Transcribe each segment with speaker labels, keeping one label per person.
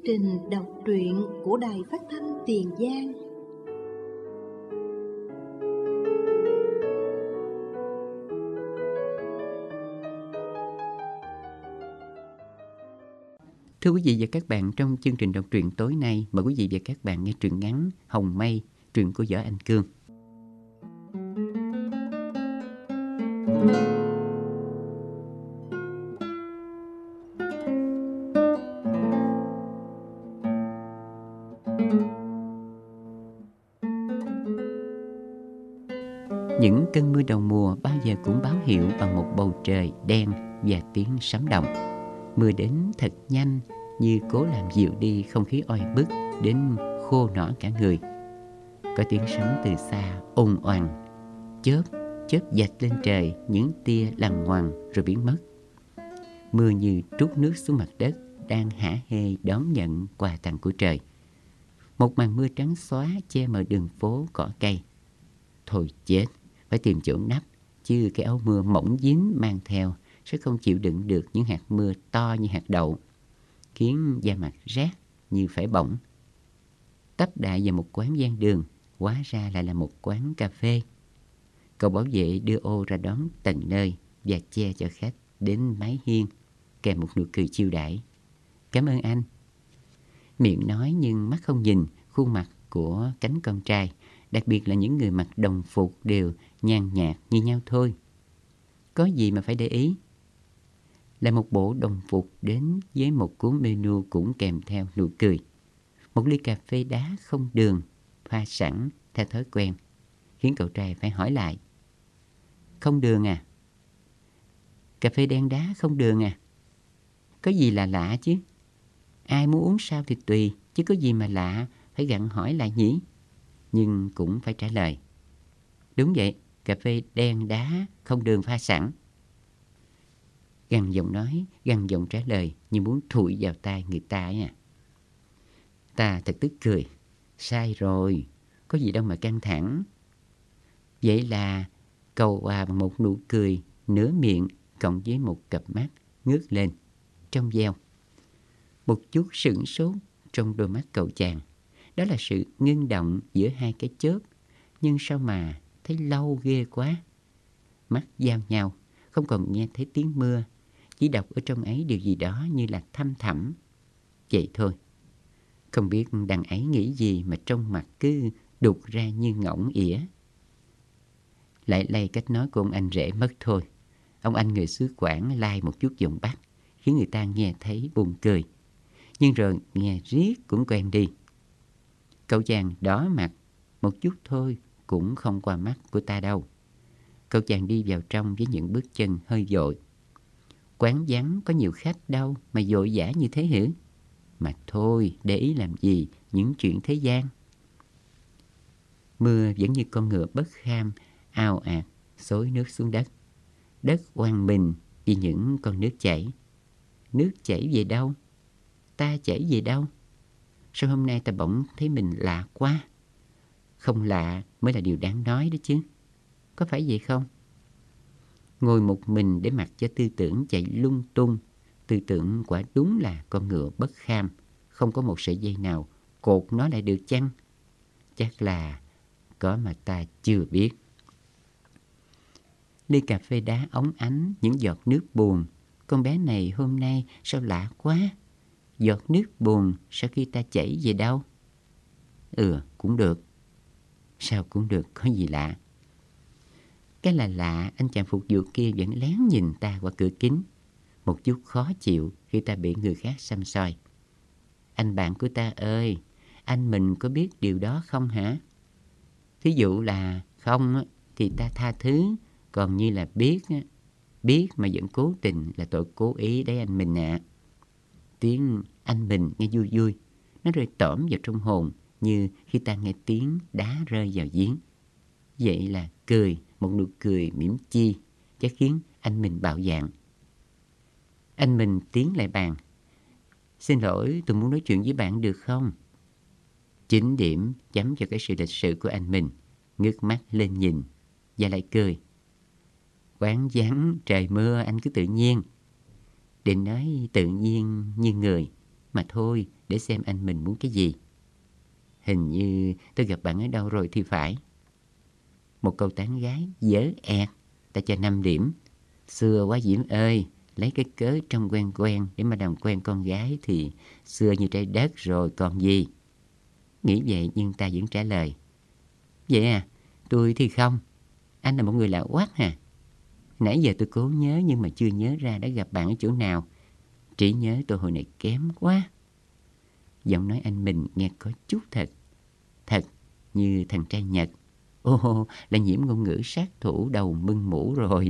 Speaker 1: trình đọc truyện của Đài Phát thanh Tiền Giang.
Speaker 2: Thưa quý vị và các bạn, trong chương trình đọc truyện tối nay, mời quý vị và các bạn nghe truyện ngắn Hồng Mây, truyện của Võ Anh Cương. Những cơn mưa đầu mùa bao giờ cũng báo hiệu bằng một bầu trời đen và tiếng sấm động. Mưa đến thật nhanh, như cố làm dịu đi không khí oi bức đến khô nỏ cả người. Có tiếng sấm từ xa ồn oàn, chớp dạch lên trời những tia lằn ngoằn rồi biến mất. Mưa như trút nước xuống mặt đất, đang hả hê đón nhận quà tặng của trời. Một màn mưa trắng xóa che mờ đường phố cỏ cây. Thôi chết, phải tìm chỗ nấp, chứ cái áo mưa mỏng dính mang theo sẽ không chịu đựng được những hạt mưa to như hạt đậu, khiến da mặt rát như phải bỏng. Tấp đại vào một quán ven đường, hóa ra lại là một quán cà phê. Cậu bảo vệ đưa ô ra đón tận nơi và che cho khách đến mái hiên, kèm một nụ cười chiêu đãi. Cảm ơn anh. Miệng nói nhưng mắt không nhìn khuôn mặt của cánh con trai, đặc biệt là những người mặc đồng phục đều nhàn nhạt như nhau thôi. Có gì mà phải để ý. Là một bộ đồng phục đến với một cuốn menu cũng kèm theo nụ cười. Một ly cà phê đá không đường, pha sẵn theo thói quen, khiến cậu trai phải hỏi lại. Không đường à? Cà phê đen đá không đường à? Có gì là lạ chứ? Ai muốn uống sao thì tùy, chứ có gì mà lạ, phải gặng hỏi lại nhỉ? Nhưng cũng phải trả lời. Đúng vậy, cà phê đen đá không đường pha sẵn. Gằn giọng nói, gằn giọng trả lời như muốn thụi vào tai người ta ấy à. Ta thật tức cười. Sai rồi, có gì đâu mà căng thẳng. Vậy là cầu hòa bằng một nụ cười nửa miệng cộng với một cặp mắt ngước lên trong veo. Một chút sửng sốt trong đôi mắt cậu chàng. Đó là sự ngưng động giữa hai cái chớp. Nhưng sao mà thấy lâu ghê quá. Mắt giao nhau, không còn nghe thấy tiếng mưa, chỉ đọc ở trong ấy điều gì đó như là thăm thẳm. Vậy thôi. Không biết đằng ấy nghĩ gì mà trong mặt cứ đục ra như ngỗng ỉa. Lại lay cách nói của ông anh rể mất thôi. Ông anh người xứ Quảng lai một chút giọng Bắc, khiến người ta nghe thấy buồn cười. Nhưng rồi nghe riết cũng quen đi. Cậu chàng đỏ mặt, một chút thôi cũng không qua mắt của ta đâu. Cậu chàng đi vào trong với những bước chân hơi vội. Quán vắng có nhiều khách đâu mà vội vã như thế hử? Mà thôi, để ý làm gì những chuyện thế gian. Mưa vẫn như con ngựa bất kham, ào ạt, xối nước xuống đất. Đất oằn mình vì những con nước chảy. Nước chảy về đâu? Ta chảy về đâu? Sao hôm nay ta bỗng thấy mình lạ quá? Không lạ mới là điều đáng nói đó chứ. Có phải vậy không? Ngồi một mình để mặc cho tư tưởng chạy lung tung. Tư tưởng quả đúng là con ngựa bất kham. Không có một sợi dây nào cột nó lại được chăng? Chắc là có mà ta chưa biết. Ly cà phê đá óng ánh, những giọt nước buồn. Con bé này hôm nay sao lạ quá? Giọt nước buồn sau khi ta chảy về đâu? Cũng được. Sao cũng được, có gì lạ. Cái là lạ, anh chàng phục vụ kia vẫn lén nhìn ta qua cửa kính. Một chút khó chịu khi ta bị người khác săm soi. Anh bạn của ta ơi, anh mình có biết điều đó không hả? Thí dụ là không thì ta tha thứ, còn như là biết mà vẫn cố tình là tội cố ý đấy anh mình ạ. Tiếng anh mình nghe vui vui, nó rơi tõm vào trong hồn như khi ta nghe tiếng đá rơi vào giếng. Vậy là cười, một nụ cười mỉm chi, chắc khiến anh mình bạo dạn. Anh mình tiến lại bàn. Xin lỗi, tôi muốn nói chuyện với bạn được không? 9 điểm chấm cho cái sự lịch sự của anh mình. Ngước mắt lên nhìn và lại cười. Quán vắng, trời mưa, anh cứ tự nhiên. Định nói tự nhiên như người, mà thôi, để xem anh mình muốn cái gì. Hình như tôi gặp bạn ở đâu rồi thì phải. Một câu tán gái dở ẹt, ta cho 5 điểm. Xưa quá Diễm ơi, lấy cái cớ trong quen quen để mà làm quen con gái thì xưa như trái đất rồi còn gì. Nghĩ vậy nhưng ta vẫn trả lời. Vậy à, tôi thì không. Anh là một người lạ hoắc hả? Nãy giờ tôi cố nhớ nhưng mà chưa nhớ ra đã gặp bạn ở chỗ nào. Trí nhớ tôi hồi này kém quá. Giọng nói anh mình nghe có chút thật như thằng trai Nhật. Ô, là nhiễm ngôn ngữ sát thủ đầu mưng mũ rồi.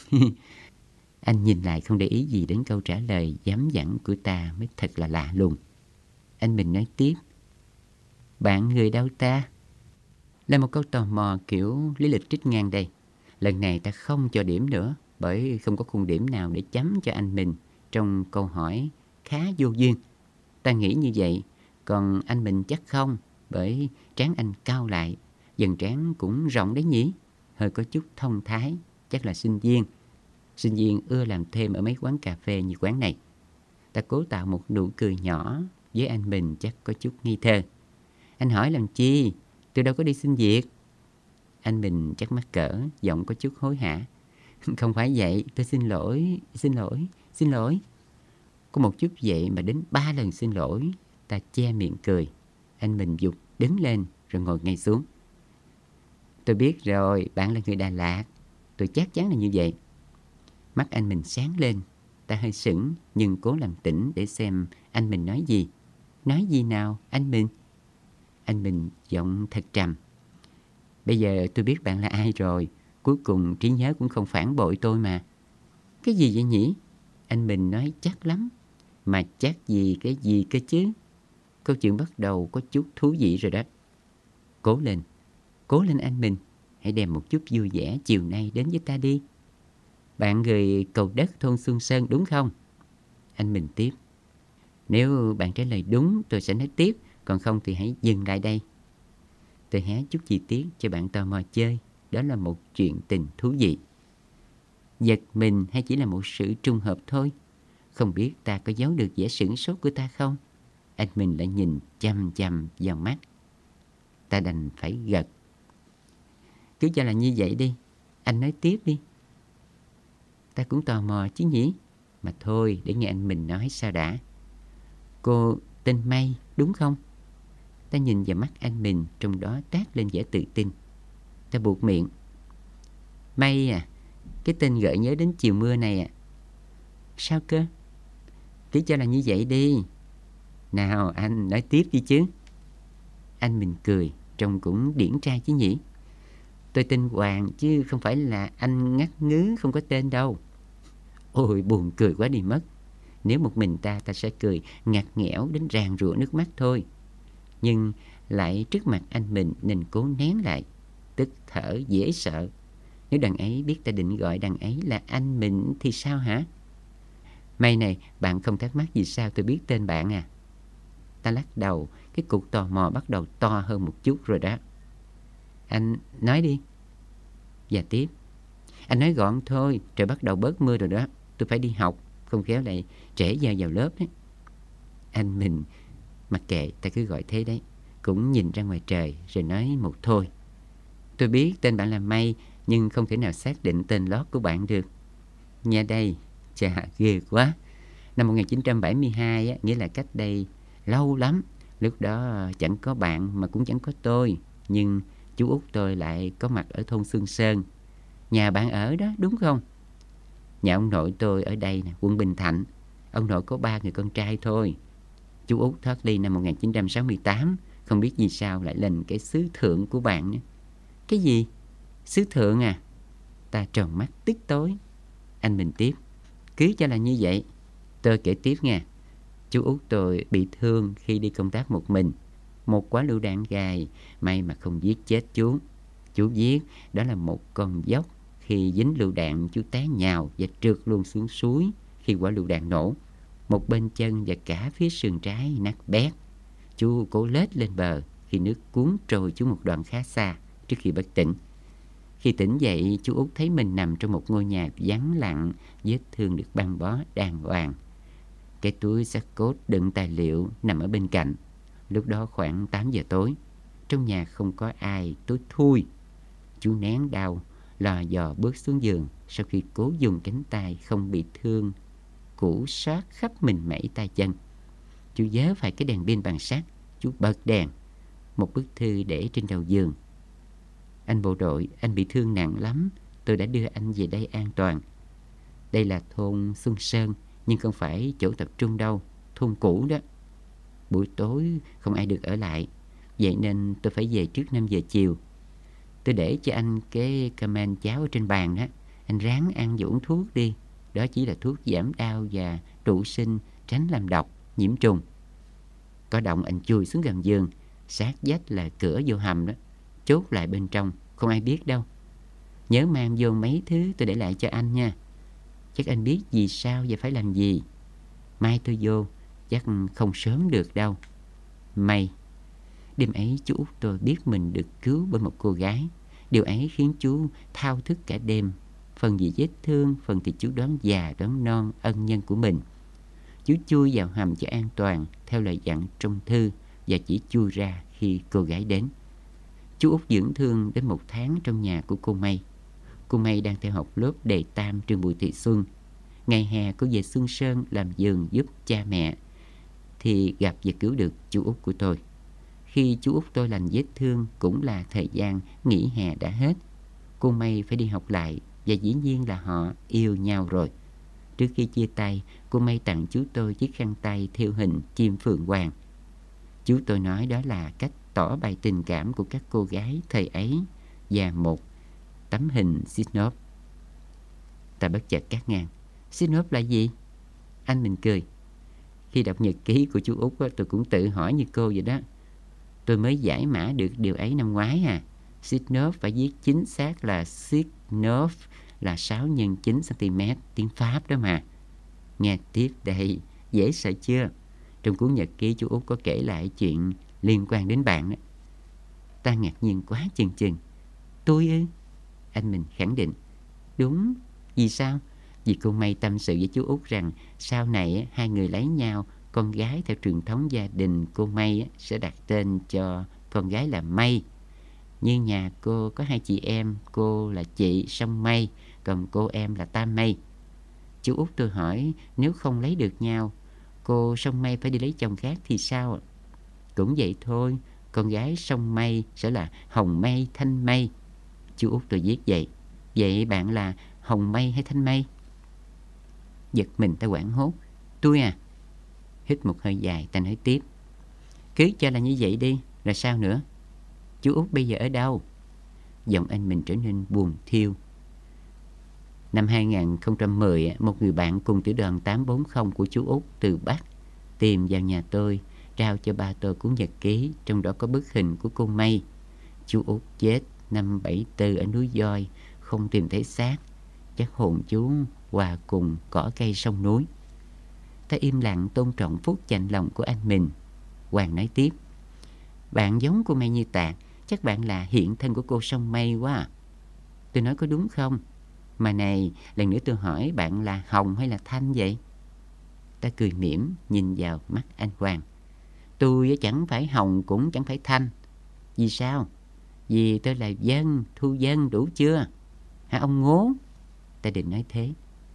Speaker 2: Anh nhìn lại không để ý gì đến câu trả lời dám dẳng của ta mới thật là lạ lùng. Anh mình nói tiếp. Bạn người đâu ta? Là một câu tò mò kiểu lý lịch trích ngang đây. Lần này ta không cho điểm nữa, bởi không có khung điểm nào để chấm cho anh mình trong câu hỏi khá vô duyên. Ta nghĩ như vậy, còn anh mình chắc không, bởi trán anh cao lại, dần trán cũng rộng đấy nhỉ, hơi có chút thông thái, chắc là sinh viên. Sinh viên ưa làm thêm ở mấy quán cà phê như quán này. Ta cố tạo một nụ cười nhỏ, với anh mình chắc có chút nghi thơ. Anh hỏi làm chi, tôi đâu có đi xin việc. Anh mình chắc mắc cỡ, giọng có chút hối hả. Không phải vậy, tôi xin lỗi. Có một chút vậy mà đến 3 lần xin lỗi. Ta che miệng cười. Anh mình giục đứng lên rồi ngồi ngay xuống. Tôi biết rồi, bạn là người Đà Lạt. Tôi chắc chắn là như vậy. Mắt anh mình sáng lên. Ta hơi sững nhưng cố làm tỉnh để xem anh mình nói gì. Nói gì nào anh mình? Anh mình giọng thật trầm. Bây giờ tôi biết bạn là ai rồi. Cuối cùng trí nhớ cũng không phản bội tôi mà. Cái gì vậy nhỉ? Anh mình nói chắc lắm. Mà chắc gì cái gì cơ chứ? Câu chuyện bắt đầu có chút thú vị rồi đó. Cố lên anh mình. Hãy đem một chút vui vẻ chiều nay đến với ta đi. Bạn người Cầu Đất thôn Xuân Sơn đúng không? Anh mình tiếp. Nếu bạn trả lời đúng tôi sẽ nói tiếp. Còn không thì hãy dừng lại đây. Tôi hé chút chi tiết cho bạn tò mò chơi. Đó là một chuyện tình thú vị. Giật mình hay chỉ là một sự trùng hợp thôi? Không biết ta có giấu được vẻ sửng sốt của ta không? Anh mình lại nhìn chăm chăm vào mắt. Ta đành phải gật. Cứ cho là như vậy đi. Anh nói tiếp đi. Ta cũng tò mò chứ nhỉ? Mà thôi để nghe anh mình nói sao đã. Cô tên May đúng không? Ta nhìn vào mắt anh mình, trong đó toát lên vẻ tự tin. Ta buột miệng. May à, cái tên gợi nhớ đến chiều mưa này à. Sao cơ? Cứ cho là như vậy đi. Nào anh nói tiếp đi chứ. Anh mình cười, trông cũng điển trai chứ nhỉ. Tôi tên Hoàng chứ không phải là anh ngắt ngứ không có tên đâu. Ôi buồn cười quá đi mất. Nếu một mình ta sẽ cười ngặt nghẽo đến ràn rụa nước mắt thôi. Nhưng lại trước mặt anh mình nên cố nén lại. Tức thở dễ sợ. Nếu đằng ấy biết ta định gọi đằng ấy là anh mình thì sao hả? May này, bạn không thắc mắc vì sao tôi biết tên bạn à? Ta lắc đầu, cái cục tò mò bắt đầu to hơn một chút rồi đó. Anh nói đi. Và tiếp. Anh nói gọn thôi, trời bắt đầu bớt mưa rồi đó. Tôi phải đi học, không khéo lại trễ giờ vào lớp đấy. Anh mình, mặc kệ, ta cứ gọi thế đấy. Cũng nhìn ra ngoài trời rồi nói một thôi. Tôi biết tên bạn là May, nhưng không thể nào xác định tên lót của bạn được. Nghe đây, chà ghê quá. Năm 1972 á, nghĩa là cách đây lâu lắm. Lúc đó chẳng có bạn mà cũng chẳng có tôi. Nhưng chú út tôi lại có mặt ở thôn Xuân Sơn. Nhà bạn ở đó đúng không? Nhà ông nội tôi ở đây nè, quận Bình Thạnh. Ông nội có 3 người con trai thôi. Chú út thoát ly năm 1968. Không biết vì sao lại lên cái xứ thượng của bạn nữa. Cái gì? Xứ thượng à? Ta tròn mắt tức tối. Anh mình tiếp. Cứ cho là như vậy. Tôi kể tiếp nha. Chú út tôi bị thương khi đi công tác một mình. Một quả lựu đạn gài, may mà không giết chết chú. Chú viết đó là một con dốc. Khi dính lựu đạn chú té nhào và trượt luôn xuống suối khi quả lựu đạn nổ. Một bên chân và cả phía sườn trái nát bét. Chú cố lết lên bờ khi nước cuốn trôi chú một đoạn khá xa trước khi bất tỉnh. Khi tỉnh dậy, chú út thấy mình nằm trong một ngôi nhà vắng lặng, vết thương được băng bó đàng hoàng. Cái túi xách cốt đựng tài liệu nằm ở bên cạnh. Lúc đó khoảng 8 giờ tối. Trong nhà không có ai, tối thui. Chú nén đau, lò dò bước xuống giường. Sau khi cố dùng cánh tay không bị thương cũ sát khắp mình mẩy tay chân. Chú vớ phải cái đèn pin bằng sắt. Chú bật đèn. Một bức thư để trên đầu giường. Anh bộ đội, anh bị thương nặng lắm. Tôi đã đưa anh về đây an toàn. Đây là thôn Xuân Sơn, nhưng không phải chỗ tập trung đâu, thôn cũ đó. Buổi tối không ai được ở lại, vậy nên tôi phải về trước 5 giờ chiều. Tôi để cho anh cái comment cháo ở trên bàn đó. Anh ráng ăn và uống thuốc đi. Đó chỉ là thuốc giảm đau và trụ sinh, tránh làm độc, nhiễm trùng. Có động anh chui xuống gần giường. Sát vách là cửa vô hầm đó. Chốt lại bên trong, không ai biết đâu. Nhớ mang vô mấy thứ tôi để lại cho anh nha. Chắc anh biết vì sao và phải làm gì. Mai tôi vô, chắc không sớm được đâu. May. Đêm ấy chú út tôi biết mình được cứu bởi một cô gái. Điều ấy khiến chú thao thức cả đêm. Phần vì vết thương, phần thì chú đoán già đoán non ân nhân của mình. Chú chui vào hầm cho an toàn theo lời dặn trong thư và chỉ chui ra khi cô gái đến. Chú út dưỡng thương đến 1 tháng trong nhà của cô May. Cô May đang theo học lớp đề tam trường Bùi Thị Xuân. Ngày hè cô về Xuân Sơn làm vườn giúp cha mẹ thì gặp và cứu được chú út của tôi. Khi chú út tôi lành vết thương cũng là thời gian nghỉ hè đã hết. Cô May phải đi học lại và dĩ nhiên là họ yêu nhau rồi. Trước khi chia tay, cô May tặng chú tôi chiếc khăn tay thêu hình chim phượng hoàng. Chú tôi nói đó là cách tỏ bày tình cảm của các cô gái thời ấy và một tấm hình Sitnov. Ta bất chợt cắt ngang. Sitnov là gì? Anh mình cười. Khi đọc nhật ký của chú út tôi cũng tự hỏi như cô vậy đó. Tôi mới giải mã được điều ấy năm ngoái à. Sitnov phải viết chính xác là Sitnov là 6 x 9 cm, tiếng Pháp đó mà. Nghe tiếp đây, dễ sợ chưa? Trong cuốn nhật ký chú út có kể lại chuyện liên quan đến bạn đó. Ta ngạc nhiên quá chừng chừng. Tôi ư? Anh mình khẳng định. Đúng. Vì sao? Vì cô May tâm sự với chú út rằng sau này hai người lấy nhau, con gái theo truyền thống gia đình cô May sẽ đặt tên cho con gái là May. Như nhà cô có 2 chị em, cô là chị Song May, còn cô em là Tam May. Chú út tôi hỏi nếu không lấy được nhau, cô Song May phải đi lấy chồng khác thì sao? Cũng vậy thôi, con gái Song May sẽ là Hồng May, Thanh May. Chú út tôi viết vậy. Vậy bạn là Hồng May hay Thanh May? Giật mình ta hoảng hốt. Tôi à? Hít một hơi dài ta nói tiếp. Cứ cho là như vậy đi, rồi sao nữa? Chú út bây giờ ở đâu? Giọng anh mình trở nên buồn thiêu. Năm 2010, một người bạn cùng tiểu đoàn 840 của chú út từ Bắc tìm vào nhà tôi, trao cho ba tôi cuốn nhật ký, trong đó có bức hình của cô May. Chú út chết năm 74 ở núi Voi, không tìm thấy xác. Chắc hồn chú hòa cùng cỏ cây sông núi. Ta im lặng tôn trọng phút chạnh lòng của anh mình. Hoàng nói tiếp. Bạn giống cô May như tạc. Chắc bạn là hiện thân của cô Song May quá à. Tôi nói có đúng không? Mà này, lần nữa tôi hỏi bạn là Hồng hay là Thanh vậy? Ta cười mỉm nhìn vào mắt anh Hoàng. Tôi chẳng phải Hồng cũng chẳng phải Thanh. Vì sao? Vì tôi là Dân, Thu Dân, đủ chưa? Hả ông ngố? Ta định nói thế.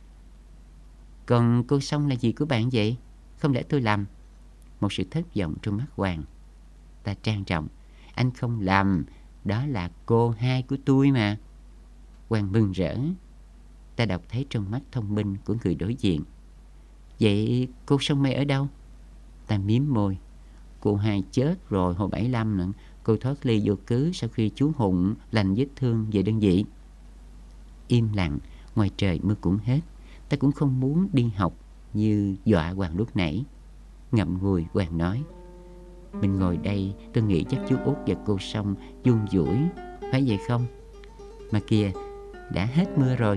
Speaker 2: Còn cô Song là gì của bạn vậy? Không lẽ tôi lầm? Một sự thất vọng trong mắt Hoàng. Ta trang trọng. Anh không lầm. Đó là cô hai của tôi mà. Hoàng mừng rỡ. Ta đọc thấy trong mắt thông minh của người đối diện. Vậy cô Song May ở đâu? Ta mím môi. Cô hai chết rồi hồi 75 nữa. Cô thoát ly vô cứ sau khi chú Hùng lành vết thương về đơn vị. Im lặng. Ngoài trời mưa cũng hết. Ta cũng không muốn đi học như dọa Hoàng lúc nãy. Ngậm ngùi Hoàng nói. Mình ngồi đây tôi nghĩ chắc chú út và cô Song dung dũi, phải vậy không? Mà kìa, đã hết mưa rồi.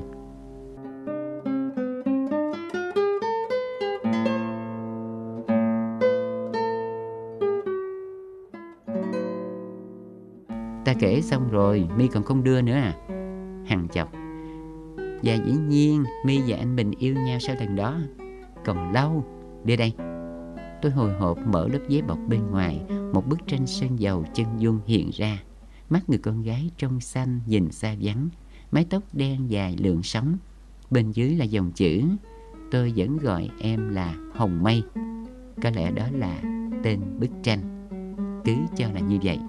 Speaker 2: Ta kể xong rồi, My còn không đưa nữa à? Hằng chọc. Và dĩ nhiên My và anh mình yêu nhau sau lần đó. Còn lâu. Đưa đây. Tôi hồi hộp mở lớp giấy bọc bên ngoài. Một bức tranh sơn dầu chân dung hiện ra. Mắt người con gái trong xanh nhìn xa vắng, mái tóc đen dài lượn sóng. Bên dưới là dòng chữ: tôi vẫn gọi em là Hồng Mây. Có lẽ đó là tên bức tranh. Cứ cho là như vậy.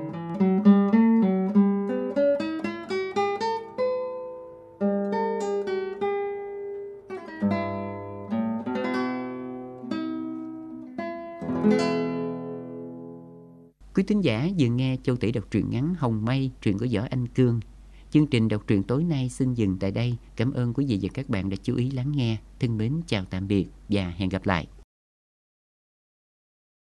Speaker 2: Quý thính giả vừa nghe Châu Tỷ đọc truyện ngắn Hồng Mây, truyện của Võ Anh Cương. Chương trình đọc truyện tối nay xin dừng tại đây. Cảm ơn quý vị và các bạn đã chú ý lắng nghe. Thân mến chào tạm biệt và hẹn gặp lại.